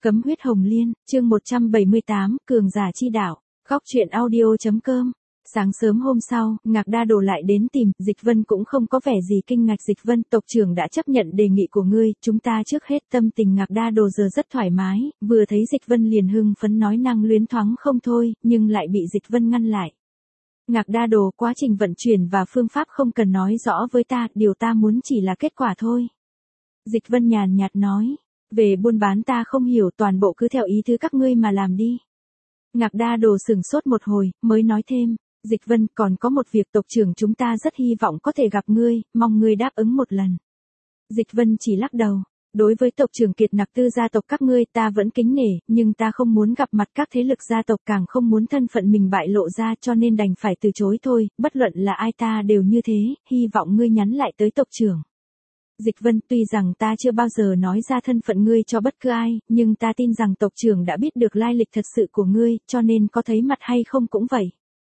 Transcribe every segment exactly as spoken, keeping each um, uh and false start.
Cấm huyết hồng liên, chương một trăm bảy mươi tám, cường giả chi đạo, góc truyện audio.com. Sáng sớm hôm sau, Ngạc Đa Đồ lại đến tìm, Dịch Vân cũng không có vẻ gì kinh ngạc. Dịch Vân, tộc trưởng đã chấp nhận đề nghị của ngươi, chúng ta trước hết tâm tình Ngạc Đa Đồ giờ rất thoải mái, vừa thấy Dịch Vân liền hưng phấn nói năng luyến thoáng không thôi, nhưng lại bị Dịch Vân ngăn lại. Ngạc Đa Đồ, quá trình vận chuyển và phương pháp không cần nói rõ với ta, điều ta muốn chỉ là kết quả thôi. Dịch Vân nhàn nhạt nói, về buôn bán ta không hiểu, toàn bộ cứ theo ý thứ các ngươi mà làm đi. Ngạc Đa Đồ sửng sốt một hồi, mới nói thêm, Dịch Vân, còn có một việc, tộc trưởng chúng ta rất hy vọng có thể gặp ngươi, mong ngươi đáp ứng một lần. Dịch Vân chỉ lắc đầu, đối với tộc trưởng Kiệt Nặc Tư gia tộc các ngươi ta vẫn kính nể, nhưng ta không muốn gặp mặt các thế lực gia tộc, càng không muốn thân phận mình bại lộ ra, cho nên đành phải từ chối thôi, bất luận là ai ta đều như thế, hy vọng ngươi nhắn lại tới tộc trưởng. Dịch Vân, tuy rằng ta chưa bao giờ nói ra thân phận ngươi cho bất cứ ai, nhưng ta tin rằng tộc trưởng đã biết được lai lịch thật sự của ngươi, cho nên có thấy mặt hay không cũng vậy.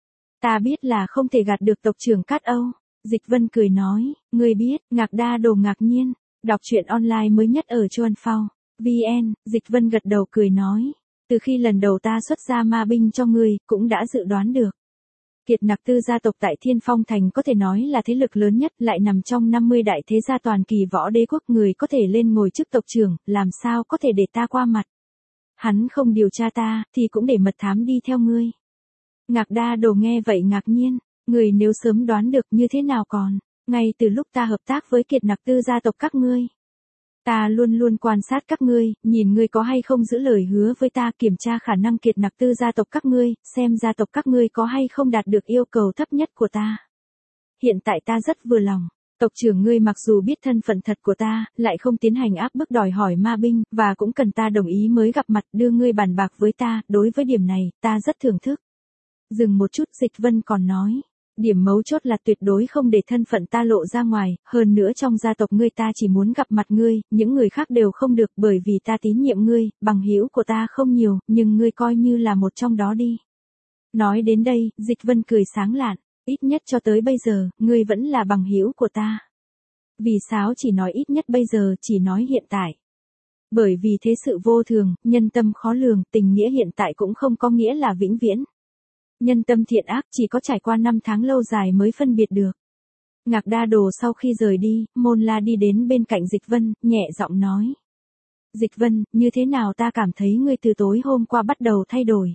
Ta biết là không thể gạt được tộc trưởng Cát Âu. Dịch Vân cười nói, ngươi biết. Ngạc Đa Đồ ngạc nhiên, đọc truyện online mới nhất ở Chuan Phao vê en. Dịch Vân gật đầu cười nói, từ khi lần đầu ta xuất ra ma binh cho ngươi, cũng đã dự đoán được. Kiệt Nặc Tư gia tộc tại Thiên Phong Thành có thể nói là thế lực lớn nhất, lại nằm trong năm mươi đại thế gia toàn kỳ võ đế quốc, người có thể lên ngồi chức tộc trưởng, làm sao có thể để ta qua mặt. Hắn không điều tra ta, thì cũng để mật thám đi theo ngươi. Ngạc Đa Đồ nghe vậy ngạc nhiên, người nếu sớm đoán được như thế nào còn, ngay từ lúc ta hợp tác với Kiệt Nặc Tư gia tộc các ngươi. Ta luôn luôn quan sát các ngươi, nhìn ngươi có hay không giữ lời hứa với ta, kiểm tra khả năng Kiệt Nặc Tư gia tộc các ngươi, xem gia tộc các ngươi có hay không đạt được yêu cầu thấp nhất của ta. Hiện tại ta rất vừa lòng, tộc trưởng ngươi mặc dù biết thân phận thật của ta, lại không tiến hành áp bức đòi hỏi ma binh, và cũng cần ta đồng ý mới gặp mặt, đưa ngươi bàn bạc với ta, đối với điểm này, ta rất thưởng thức. Dừng một chút, Dịch Vân còn nói, điểm mấu chốt là tuyệt đối không để thân phận ta lộ ra ngoài, hơn nữa trong gia tộc ngươi ta chỉ muốn gặp mặt ngươi, những người khác đều không được, bởi vì ta tín nhiệm ngươi, bằng hữu của ta không nhiều, nhưng ngươi coi như là một trong đó đi. Nói đến đây, Dịch Vân cười sáng lạn, ít nhất cho tới bây giờ, ngươi vẫn là bằng hữu của ta. Vì sao chỉ nói ít nhất bây giờ, chỉ nói hiện tại? Bởi vì thế sự vô thường, nhân tâm khó lường, tình nghĩa hiện tại cũng không có nghĩa là vĩnh viễn. Nhân tâm thiện ác chỉ có trải qua năm tháng lâu dài mới phân biệt được. Ngạc Đa Đồ sau khi rời đi, Môn La đi đến bên cạnh Dịch Vân, nhẹ giọng nói. Dịch Vân, như thế nào ta cảm thấy ngươi từ tối hôm qua bắt đầu thay đổi.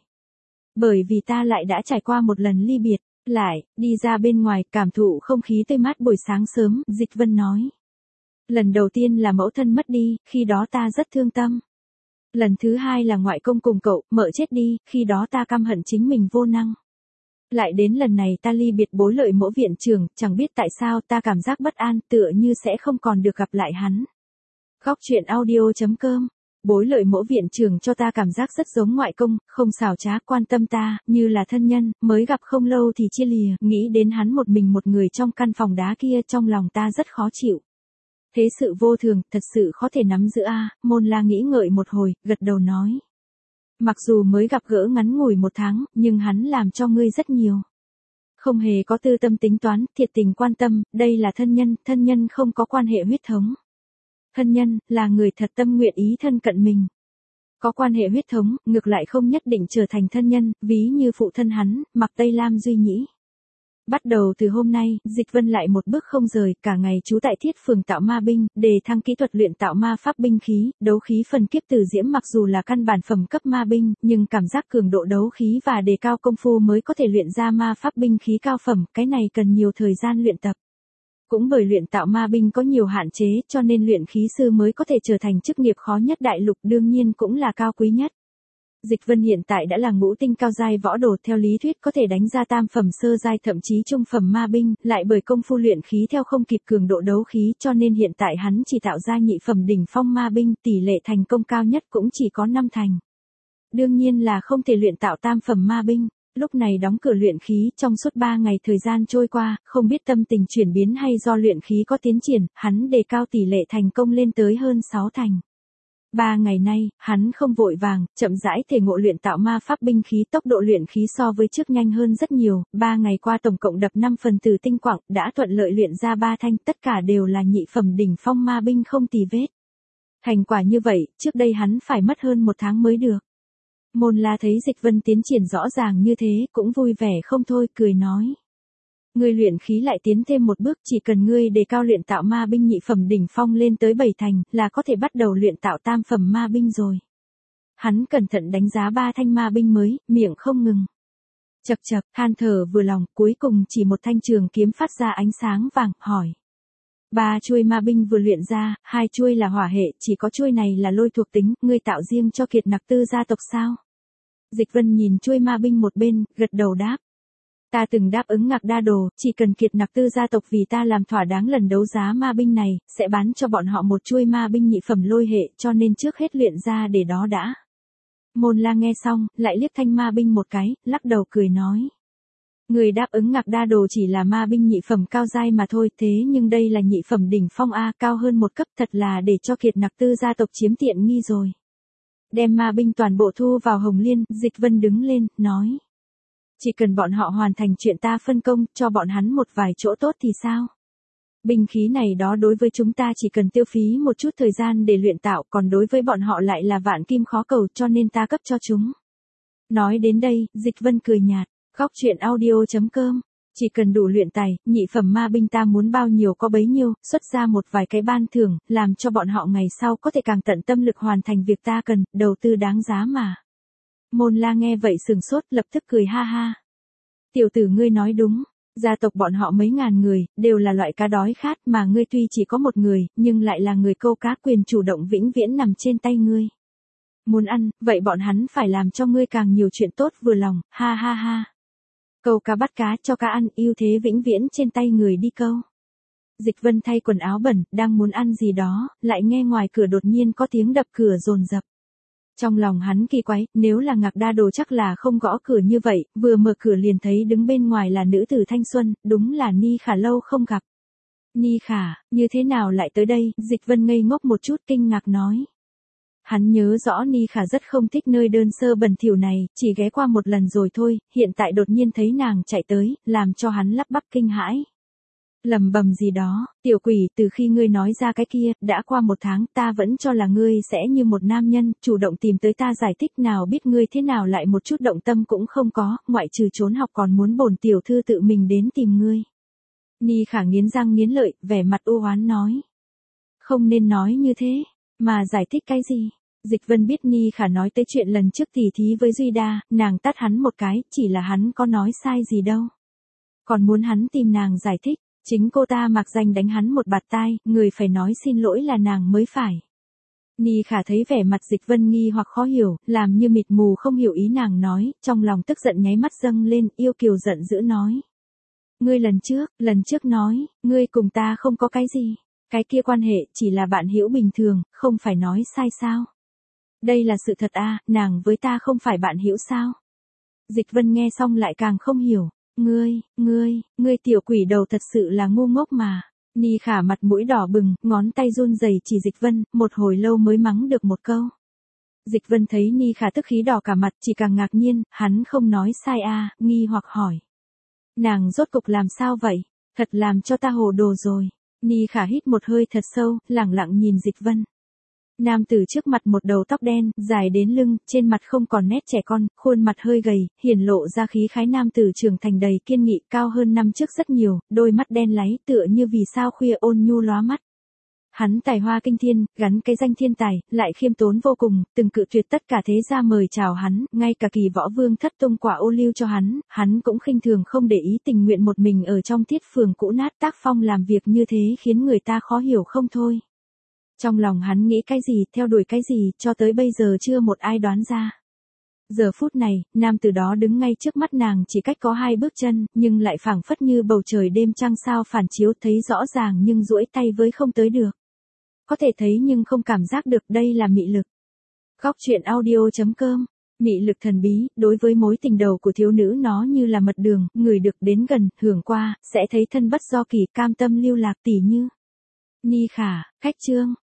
Bởi vì ta lại đã trải qua một lần ly biệt, lại, đi ra bên ngoài, cảm thụ không khí tươi mát buổi sáng sớm, Dịch Vân nói. Lần đầu tiên là mẫu thân mất đi, khi đó ta rất thương tâm. Lần thứ hai là ngoại công cùng cậu, mợ chết đi, khi đó ta căm hận chính mình vô năng. Lại đến lần này ta ly biệt Bối Lợi Mỗ viện trưởng, chẳng biết tại sao ta cảm giác bất an, tựa như sẽ không còn được gặp lại hắn. Góc truyện audio.com. Bối Lợi Mỗ viện trưởng cho ta cảm giác rất giống ngoại công, không xảo trá, quan tâm ta, như là thân nhân, mới gặp không lâu thì chia lìa, nghĩ đến hắn một mình một người trong căn phòng đá kia, trong lòng ta rất khó chịu. Thế sự vô thường, thật sự khó thể nắm giữ a. Môn La nghĩ ngợi một hồi, gật đầu nói. Mặc dù mới gặp gỡ ngắn ngủi một tháng, nhưng hắn làm cho ngươi rất nhiều. Không hề có tư tâm tính toán, thiệt tình quan tâm, đây là thân nhân, thân nhân không có quan hệ huyết thống. Thân nhân, là người thật tâm nguyện ý thân cận mình. Có quan hệ huyết thống, ngược lại không nhất định trở thành thân nhân, ví như phụ thân hắn, Mạc Tây Lam Duy Nhĩ. Bắt đầu từ hôm nay, Dịch Vân lại một bước không rời, cả ngày trú tại Thiết Phường tạo ma binh, đề thăng kỹ thuật luyện tạo ma pháp binh khí, đấu khí phần kiếp tử diễm mặc dù là căn bản phẩm cấp ma binh, nhưng cảm giác cường độ đấu khí và đề cao công phu mới có thể luyện ra ma pháp binh khí cao phẩm, cái này cần nhiều thời gian luyện tập. Cũng bởi luyện tạo ma binh có nhiều hạn chế, cho nên luyện khí sư mới có thể trở thành chức nghiệp khó nhất đại lục, đương nhiên cũng là cao quý nhất. Dịch Vân hiện tại đã là ngũ tinh cao giai võ đồ, theo lý thuyết có thể đánh ra tam phẩm sơ giai thậm chí trung phẩm ma binh, lại bởi công phu luyện khí theo không kịp cường độ đấu khí, cho nên hiện tại hắn chỉ tạo ra nhị phẩm đỉnh phong ma binh, tỷ lệ thành công cao nhất cũng chỉ có năm thành. Đương nhiên là không thể luyện tạo tam phẩm ma binh. Lúc này đóng cửa luyện khí, trong suốt ba ngày thời gian trôi qua, không biết tâm tình chuyển biến hay do luyện khí có tiến triển, hắn đề cao tỷ lệ thành công lên tới hơn sáu thành. Ba ngày nay, hắn không vội vàng, chậm rãi thể ngộ luyện tạo ma pháp binh khí, tốc độ luyện khí so với trước nhanh hơn rất nhiều, ba ngày qua tổng cộng đập năm phần tử tinh quặng, đã thuận lợi luyện ra ba thanh, tất cả đều là nhị phẩm đỉnh phong ma binh không tì vết. Thành quả như vậy, trước đây hắn phải mất hơn một tháng mới được. Môn La thấy Dịch Vân tiến triển rõ ràng như thế, cũng vui vẻ không thôi, cười nói. Ngươi luyện khí lại tiến thêm một bước, chỉ cần ngươi đề cao luyện tạo ma binh nhị phẩm đỉnh phong lên tới bảy thành, là có thể bắt đầu luyện tạo tam phẩm ma binh rồi. Hắn cẩn thận đánh giá ba thanh ma binh mới, miệng không ngừng. Chậc chậc, than thở vừa lòng, cuối cùng chỉ một thanh trường kiếm phát ra ánh sáng vàng, hỏi. Ba chuôi ma binh vừa luyện ra, hai chuôi là hỏa hệ, chỉ có chuôi này là lôi thuộc tính, ngươi tạo riêng cho Kiệt Nặc Tư gia tộc sao? Dịch Vân nhìn chuôi ma binh một bên, gật đầu đáp. Ta từng đáp ứng Ngạc Đa Đồ, chỉ cần Kiệt Nặc Tư gia tộc vì ta làm thỏa đáng lần đấu giá ma binh này, sẽ bán cho bọn họ một chuôi ma binh nhị phẩm lôi hệ, cho nên trước hết luyện ra để đó đã. Môn La nghe xong, lại liếc thanh ma binh một cái, lắc đầu cười nói. Người đáp ứng Ngạc Đa Đồ chỉ là ma binh nhị phẩm cao giai mà thôi, thế nhưng đây là nhị phẩm đỉnh phong A, cao hơn một cấp, thật là để cho Kiệt Nặc Tư gia tộc chiếm tiện nghi rồi. Đem ma binh toàn bộ thu vào Hồng Liên, Dịch Vân đứng lên, nói. Chỉ cần bọn họ hoàn thành chuyện ta phân công, cho bọn hắn một vài chỗ tốt thì sao? Binh khí này đó đối với chúng ta chỉ cần tiêu phí một chút thời gian để luyện tạo, còn đối với bọn họ lại là vạn kim khó cầu, cho nên ta cấp cho chúng. Nói đến đây, Dịch Vân cười nhạt, góc truyện audio chấm com. Chỉ cần đủ luyện tài, nhị phẩm ma binh ta muốn bao nhiêu có bấy nhiêu, xuất ra một vài cái ban thưởng, làm cho bọn họ ngày sau có thể càng tận tâm lực hoàn thành việc ta cần, đầu tư đáng giá mà. Môn La nghe vậy sừng sốt, lập tức cười ha ha. Tiểu tử ngươi nói đúng, gia tộc bọn họ mấy ngàn người, đều là loại cá đói khát mà ngươi tuy chỉ có một người, nhưng lại là người câu cá quyền chủ động vĩnh viễn nằm trên tay ngươi. Muốn ăn, vậy bọn hắn phải làm cho ngươi càng nhiều chuyện tốt vừa lòng, ha ha ha. Câu cá bắt cá cho cá ăn, ưu thế vĩnh viễn trên tay người đi câu. Dịch Vân thay quần áo bẩn, đang muốn ăn gì đó, lại nghe ngoài cửa đột nhiên có tiếng đập cửa dồn dập. Trong lòng hắn kỳ quái, nếu là Ngạc Đa Đồ chắc là không gõ cửa như vậy, vừa mở cửa liền thấy đứng bên ngoài là nữ tử thanh xuân, đúng là Ni Khả lâu không gặp. Ni Khả, như thế nào lại tới đây? Dịch Vân ngây ngốc một chút kinh ngạc nói. Hắn nhớ rõ Ni Khả rất không thích nơi đơn sơ bẩn thỉu này, chỉ ghé qua một lần rồi thôi, hiện tại đột nhiên thấy nàng chạy tới, làm cho hắn lắp bắp kinh hãi. Lầm bầm gì đó, tiểu quỷ, từ khi ngươi nói ra cái kia, đã qua một tháng, ta vẫn cho là ngươi sẽ như một nam nhân, chủ động tìm tới ta giải thích, nào biết ngươi thế nào lại một chút động tâm cũng không có, ngoại trừ trốn học còn muốn bổn tiểu thư tự mình đến tìm ngươi. Ni Khả nghiến răng nghiến lợi, vẻ mặt u oán nói. Không nên nói như thế, mà giải thích cái gì? Dịch Vân biết Ni Khả nói tới chuyện lần trước tỉ thí với Duy Đa, nàng tát hắn một cái, chỉ là hắn có nói sai gì đâu. Còn muốn hắn tìm nàng giải thích. Chính cô ta mặc danh đánh hắn một bạt tai, người phải nói xin lỗi là nàng mới phải. Ni Khả thấy vẻ mặt Dịch Vân nghi hoặc khó hiểu, làm như mịt mù không hiểu ý nàng nói, trong lòng tức giận nháy mắt dâng lên, yêu kiều giận dữ nói. Ngươi lần trước, lần trước nói, ngươi cùng ta không có cái gì, cái kia quan hệ chỉ là bạn hữu bình thường, không phải nói sai sao. Đây là sự thật à, nàng với ta không phải bạn hữu sao. Dịch Vân nghe xong lại càng không hiểu. Ngươi, ngươi, ngươi tiểu quỷ đầu thật sự là ngu ngốc mà. Ni Khả mặt mũi đỏ bừng, ngón tay run rẩy chỉ Dịch Vân, một hồi lâu mới mắng được một câu. Dịch Vân thấy Ni Khả tức khí đỏ cả mặt, chỉ càng ngạc nhiên, hắn không nói sai à, nghi hoặc hỏi. Nàng rốt cục làm sao vậy? Thật làm cho ta hồ đồ rồi. Ni Khả hít một hơi thật sâu, lẳng lặng nhìn Dịch Vân. Nam tử trước mặt một đầu tóc đen, dài đến lưng, trên mặt không còn nét trẻ con, khuôn mặt hơi gầy, hiển lộ ra khí khái nam tử trưởng thành đầy kiên nghị, cao hơn năm trước rất nhiều, đôi mắt đen láy tựa như vì sao khuya ôn nhu lóa mắt. Hắn tài hoa kinh thiên, gắn cái danh thiên tài, lại khiêm tốn vô cùng, từng cự tuyệt tất cả thế gia mời chào hắn, ngay cả Kỳ Võ Vương thất tung quả ô liu cho hắn, hắn cũng khinh thường không để ý, tình nguyện một mình ở trong thiết phường cũ nát tác phong làm việc như thế khiến người ta khó hiểu không thôi. Trong lòng hắn nghĩ cái gì, theo đuổi cái gì, cho tới bây giờ chưa một ai đoán ra. Giờ phút này, nam tử đó đứng ngay trước mắt nàng chỉ cách có hai bước chân, nhưng lại phảng phất như bầu trời đêm trăng sao phản chiếu, thấy rõ ràng nhưng duỗi tay với không tới được. Có thể thấy nhưng không cảm giác được, đây là mị lực. Góc truyện audio chấm com. Mị lực thần bí, đối với mối tình đầu của thiếu nữ nó như là mật đường, người được đến gần, hưởng qua, sẽ thấy thân bất do kỳ, cam tâm lưu lạc tỉ như. Ni Khả, khách trương.